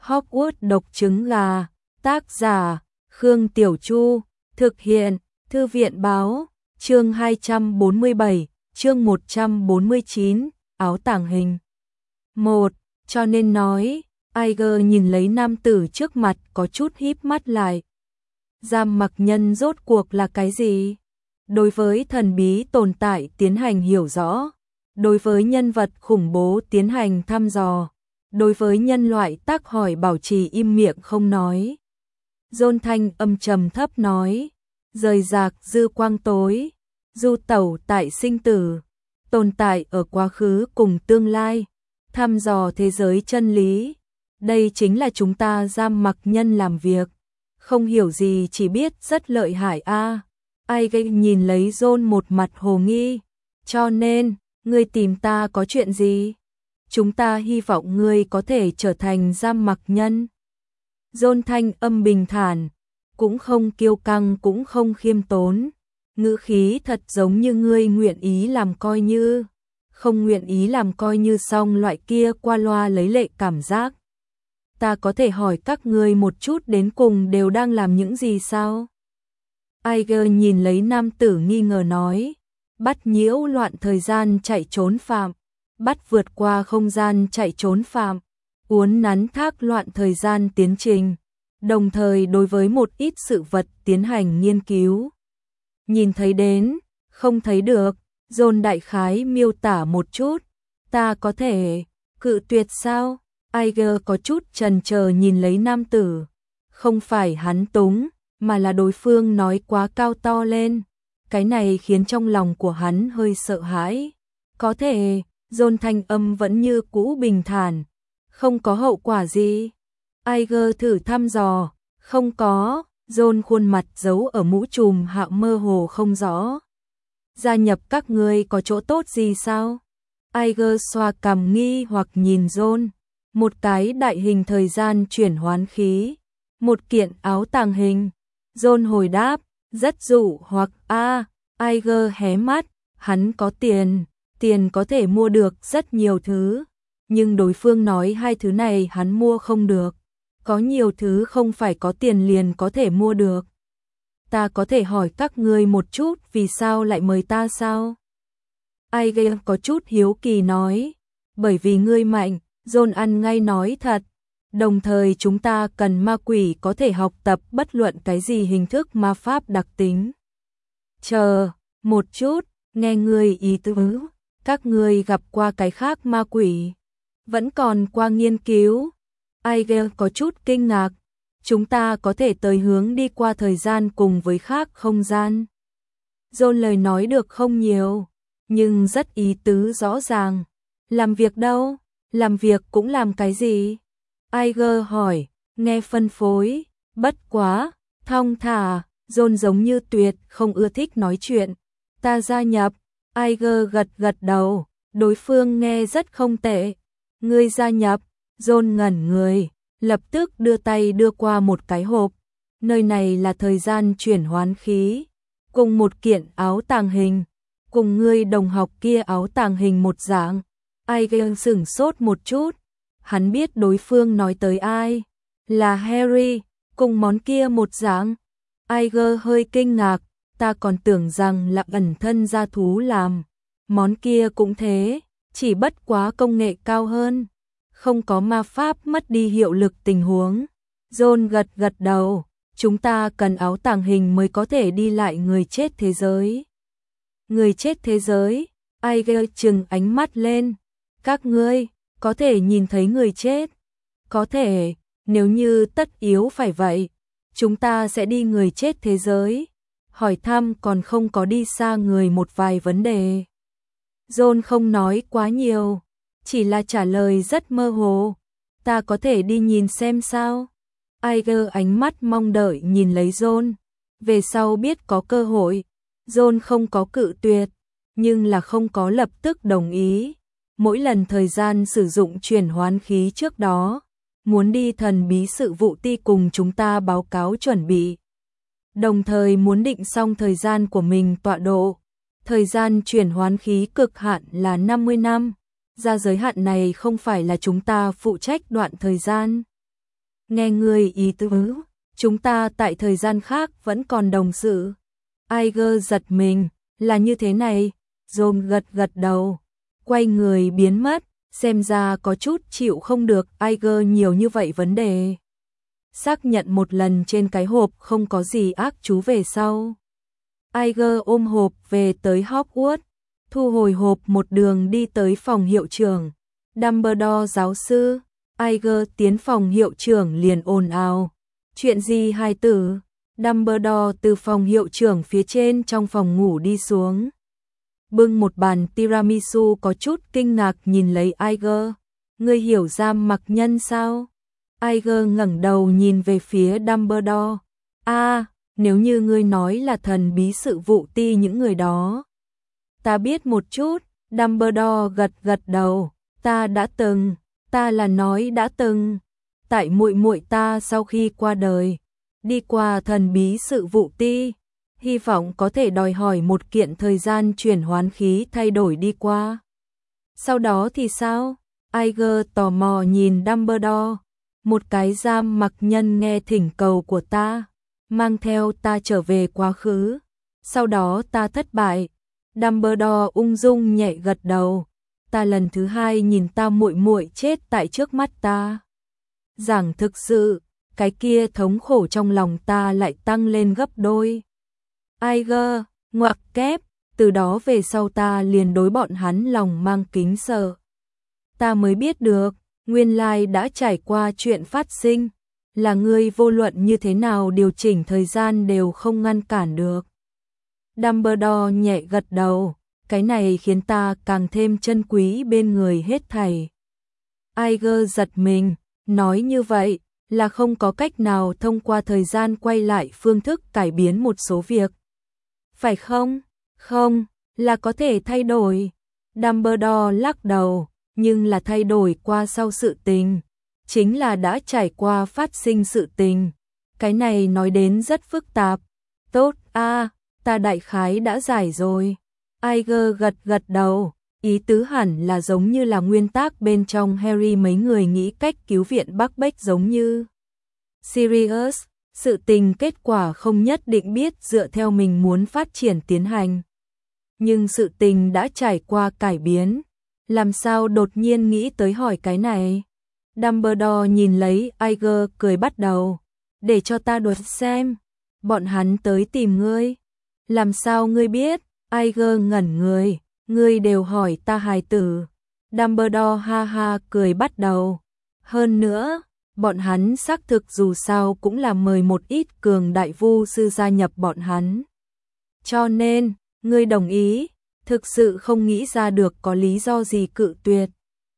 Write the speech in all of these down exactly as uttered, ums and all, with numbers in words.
Hogwarts độc trứng gà, tác giả, Khương Tiểu Chu, thực hiện, Thư viện báo, chương hai trăm bốn mươi bảy, chương một trăm bốn mươi chín, áo tàng hình. một. Cho nên nói, Iger nhìn lấy nam tử trước mặt có chút híp mắt lại. Giam mặc nhân rốt cuộc là cái gì? Đối với thần bí tồn tại tiến hành hiểu rõ, đối với nhân vật khủng bố tiến hành thăm dò, đối với nhân loại tác hỏi bảo trì im miệng không nói. John thanh âm trầm thấp nói, rời rạc dư quang tối, du tẩu tại sinh tử, tồn tại ở quá khứ cùng tương lai, thăm dò thế giới chân lý. Đây chính là chúng ta giam mặc nhân làm việc, không hiểu gì chỉ biết rất lợi hại a. À. Ai gây nhìn lấy John một mặt hồ nghi, cho nên, ngươi tìm ta có chuyện gì? Chúng ta hy vọng ngươi có thể trở thành giam mặc nhân. John thanh âm bình thản, cũng không kiêu căng cũng không khiêm tốn, ngữ khí thật giống như ngươi nguyện ý làm coi như, không nguyện ý làm coi như xong loại kia qua loa lấy lệ cảm giác. Ta có thể hỏi các ngươi một chút đến cùng đều đang làm những gì sao? Iger nhìn lấy nam tử nghi ngờ nói, bắt nhiễu loạn thời gian chạy trốn phạm, bắt vượt qua không gian chạy trốn phạm, uốn nắn thác loạn thời gian tiến trình, đồng thời đối với một ít sự vật tiến hành nghiên cứu. Nhìn thấy đến, không thấy được, John đại khái miêu tả một chút, ta có thể cự tuyệt sao? Iger có chút chần chờ nhìn lấy nam tử, không phải hắn túng, mà là đối phương nói quá cao to lên, cái này khiến trong lòng của hắn hơi sợ hãi. Có thể, John thanh âm vẫn như cũ bình thản, không có hậu quả gì. Iger thử thăm dò, không có, John khuôn mặt giấu ở mũ trùm hạ mơ hồ không rõ. Gia nhập các ngươi có chỗ tốt gì sao? Iger xoa cằm nghi hoặc nhìn John, một cái đại hình thời gian chuyển hoán khí, một kiện áo tàng hình. John hồi đáp, rất dụ hoặc a. À, Iger hé mắt, hắn có tiền, tiền có thể mua được rất nhiều thứ, nhưng đối phương nói hai thứ này hắn mua không được. Có nhiều thứ không phải có tiền liền có thể mua được. Ta có thể hỏi các ngươi một chút vì sao lại mời ta sao? Iger có chút hiếu kỳ nói, bởi vì ngươi mạnh. John ăn ngay nói thật, đồng thời chúng ta cần ma quỷ có thể học tập bất luận cái gì hình thức ma pháp đặc tính. Chờ, một chút, nghe ngươi ý tứ, các ngươi gặp qua cái khác ma quỷ, vẫn còn qua nghiên cứu. Iger có chút kinh ngạc, chúng ta có thể tới hướng đi qua thời gian cùng với khác không gian. John lời nói được không nhiều, nhưng rất ý tứ rõ ràng. Làm việc đâu? Làm việc cũng làm cái gì? Iger hỏi, nghe phân phối, bất quá, thong thả. John giống như tuyệt không ưa thích nói chuyện. Ta gia nhập. Iger gật gật đầu, đối phương nghe rất không tệ. Ngươi gia nhập. John ngẩn người, lập tức đưa tay đưa qua một cái hộp. Nơi này là thời gian chuyển hoán khí, cùng một kiện áo tàng hình, cùng ngươi đồng học kia áo tàng hình một dạng. Iger sửng sốt một chút, hắn biết đối phương nói tới ai, là Harry, cùng món kia một dạng. Iger hơi kinh ngạc, ta còn tưởng rằng là ẩn thân gia thú làm, món kia cũng thế, chỉ bất quá công nghệ cao hơn, không có ma pháp mất đi hiệu lực tình huống. John gật gật đầu, chúng ta cần áo tàng hình mới có thể đi lại người chết thế giới. Người chết thế giới? Iger trừng ánh mắt lên. Các ngươi có thể nhìn thấy người chết? Có thể, nếu như tất yếu phải vậy, chúng ta sẽ đi người chết thế giới. Hỏi thăm còn không có đi xa người một vài vấn đề. John không nói quá nhiều, chỉ là trả lời rất mơ hồ. Ta có thể đi nhìn xem sao? Iger ánh mắt mong đợi nhìn lấy John. Về sau biết có cơ hội, John không có cự tuyệt, nhưng là không có lập tức đồng ý. Mỗi lần thời gian sử dụng chuyển hoán khí trước đó, muốn đi thần bí sự vụ ti cùng chúng ta báo cáo chuẩn bị. Đồng thời muốn định xong thời gian của mình tọa độ. Thời gian chuyển hoán khí cực hạn là năm mươi năm. Ra giới hạn này không phải là chúng ta phụ trách đoạn thời gian. Nghe người ý tứ, chúng ta tại thời gian khác vẫn còn đồng sự. Iger giật mình, là như thế này, John gật gật đầu, quay người biến mất, xem ra có chút chịu không được Iger nhiều như vậy vấn đề. Xác nhận một lần trên cái hộp không có gì ác chú về sau. Iger ôm hộp về tới Hogwarts, thu hồi hộp một đường đi tới phòng hiệu trưởng. Dumbledore giáo sư, Iger tiến phòng hiệu trưởng liền ồn ào. Chuyện gì hài tử? Dumbledore từ phòng hiệu trưởng phía trên trong phòng ngủ đi xuống. Bưng một bàn tiramisu có chút kinh ngạc nhìn lấy Iger. Ngươi hiểu Giam Mặc Nhân sao? Iger ngẩng đầu nhìn về phía Dumbledore. A, à, nếu như ngươi nói là thần bí sự vụ ti những người đó. Ta biết một chút, Dumbledore gật gật đầu. Ta đã từng, ta là nói đã từng. Tại muội muội ta sau khi qua đời, đi qua thần bí sự vụ ti, hy vọng có thể đòi hỏi một kiện thời gian chuyển hoán khí thay đổi đi qua. Sau đó thì sao? Iger tò mò nhìn Dumbledore. Một cái Giam Mặc Nhân nghe thỉnh cầu của ta, mang theo ta trở về quá khứ. Sau đó ta thất bại. Dumbledore ung dung nhẹ gật đầu. Ta lần thứ hai nhìn ta muội muội chết tại trước mắt ta. Giảng thực sự, cái kia thống khổ trong lòng ta lại tăng lên gấp đôi. Iger, ngoặc kép, từ đó về sau ta liền đối bọn hắn lòng mang kính sợ. Ta mới biết được, nguyên lai đã trải qua chuyện phát sinh, là ngươi vô luận như thế nào điều chỉnh thời gian đều không ngăn cản được. Dumbledore nhẹ gật đầu, cái này khiến ta càng thêm trân quý bên người hết thảy. Iger giật mình, nói như vậy là không có cách nào thông qua thời gian quay lại phương thức cải biến một số việc. Phải không? Không, là có thể thay đổi. Dumbledore lắc đầu, nhưng là thay đổi qua sau sự tình, chính là đã trải qua phát sinh sự tình. Cái này nói đến rất phức tạp. Tốt, a, à, ta đại khái đã giải rồi. Iger gật gật đầu, ý tứ hẳn là giống như là nguyên tắc bên trong Harry mấy người nghĩ cách cứu viện Buckbeak giống như. Sirius, sự tình kết quả không nhất định biết dựa theo mình muốn phát triển tiến hành. Nhưng sự tình đã trải qua cải biến, làm sao đột nhiên nghĩ tới hỏi cái này. Dumbledore nhìn lấy Iger cười bắt đầu, để cho ta đoán xem, bọn hắn tới tìm ngươi. Làm sao ngươi biết? Iger ngẩn người, ngươi đều hỏi ta hài tử. Dumbledore ha ha cười bắt đầu. Hơn nữa, bọn hắn xác thực dù sao cũng là mời một ít cường đại vu sư gia nhập bọn hắn. Cho nên, ngươi đồng ý, thực sự không nghĩ ra được có lý do gì cự tuyệt.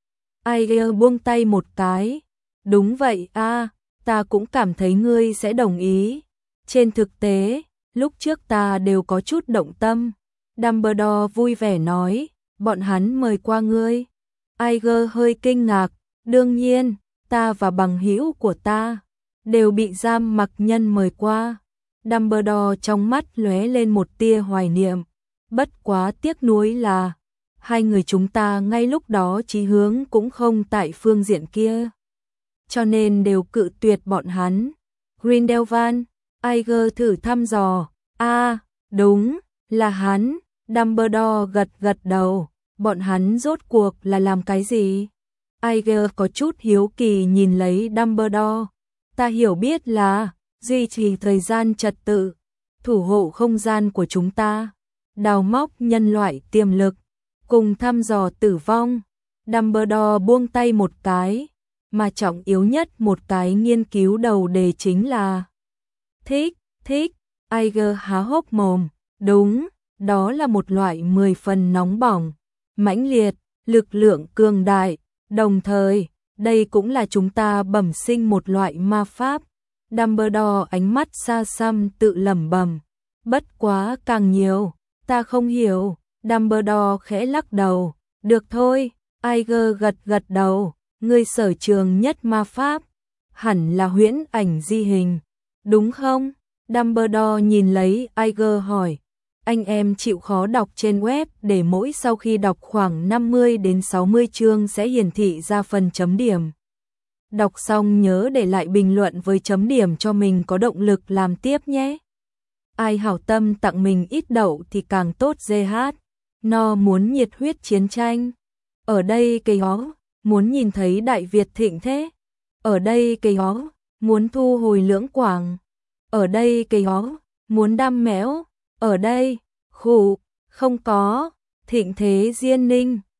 Iger buông tay một cái. Đúng vậy a, à, ta cũng cảm thấy ngươi sẽ đồng ý. Trên thực tế, lúc trước ta đều có chút động tâm. Dumbledore vui vẻ nói, bọn hắn mời qua ngươi. Iger hơi kinh ngạc, đương nhiên, ta và bằng hữu của ta đều bị Giam Mặc Nhân mời qua. Dumbledore trong mắt lóe lên một tia hoài niệm, bất quá tiếc nuối là hai người chúng ta ngay lúc đó chí hướng cũng không tại phương diện kia, cho nên đều cự tuyệt bọn hắn. Grindelwald, Iger thử thăm dò, a, à, đúng, là hắn. Dumbledore gật gật đầu, bọn hắn rốt cuộc là làm cái gì? Iger có chút hiếu kỳ nhìn lấy Dumbledore. Ta hiểu biết là duy trì thời gian trật tự, thủ hộ không gian của chúng ta, đào móc nhân loại tiềm lực, cùng thăm dò tử vong. Dumbledore buông tay một cái, mà trọng yếu nhất một cái nghiên cứu đầu đề chính là thích, thích. Iger há hốc mồm, đúng, đó là một loại mười phần nóng bỏng, mãnh liệt, lực lượng cường đại, đồng thời, đây cũng là chúng ta bẩm sinh một loại ma pháp. Dumbledore ánh mắt xa xăm tự lẩm bẩm, bất quá càng nhiều, ta không hiểu. Dumbledore khẽ lắc đầu, được thôi. Iger gật gật đầu, ngươi sở trường nhất ma pháp, hẳn là huyễn ảnh di hình, đúng không? Dumbledore nhìn lấy Iger hỏi, anh em chịu khó đọc trên web để mỗi sau khi đọc khoảng năm mươi đến sáu mươi chương sẽ hiển thị ra phần chấm điểm. Đọc xong nhớ để lại bình luận với chấm điểm cho mình có động lực làm tiếp nhé. Ai hảo tâm tặng mình ít đậu thì càng tốt giê hát. No muốn nhiệt huyết chiến tranh. Ở đây cây hó, muốn nhìn thấy Đại Việt thịnh thế. Ở đây cây hó, muốn thu hồi Lưỡng Quảng. Ở đây cây hó, muốn đam mẽo. Ở đây, khụ, không có, thịnh thế Diên Ninh.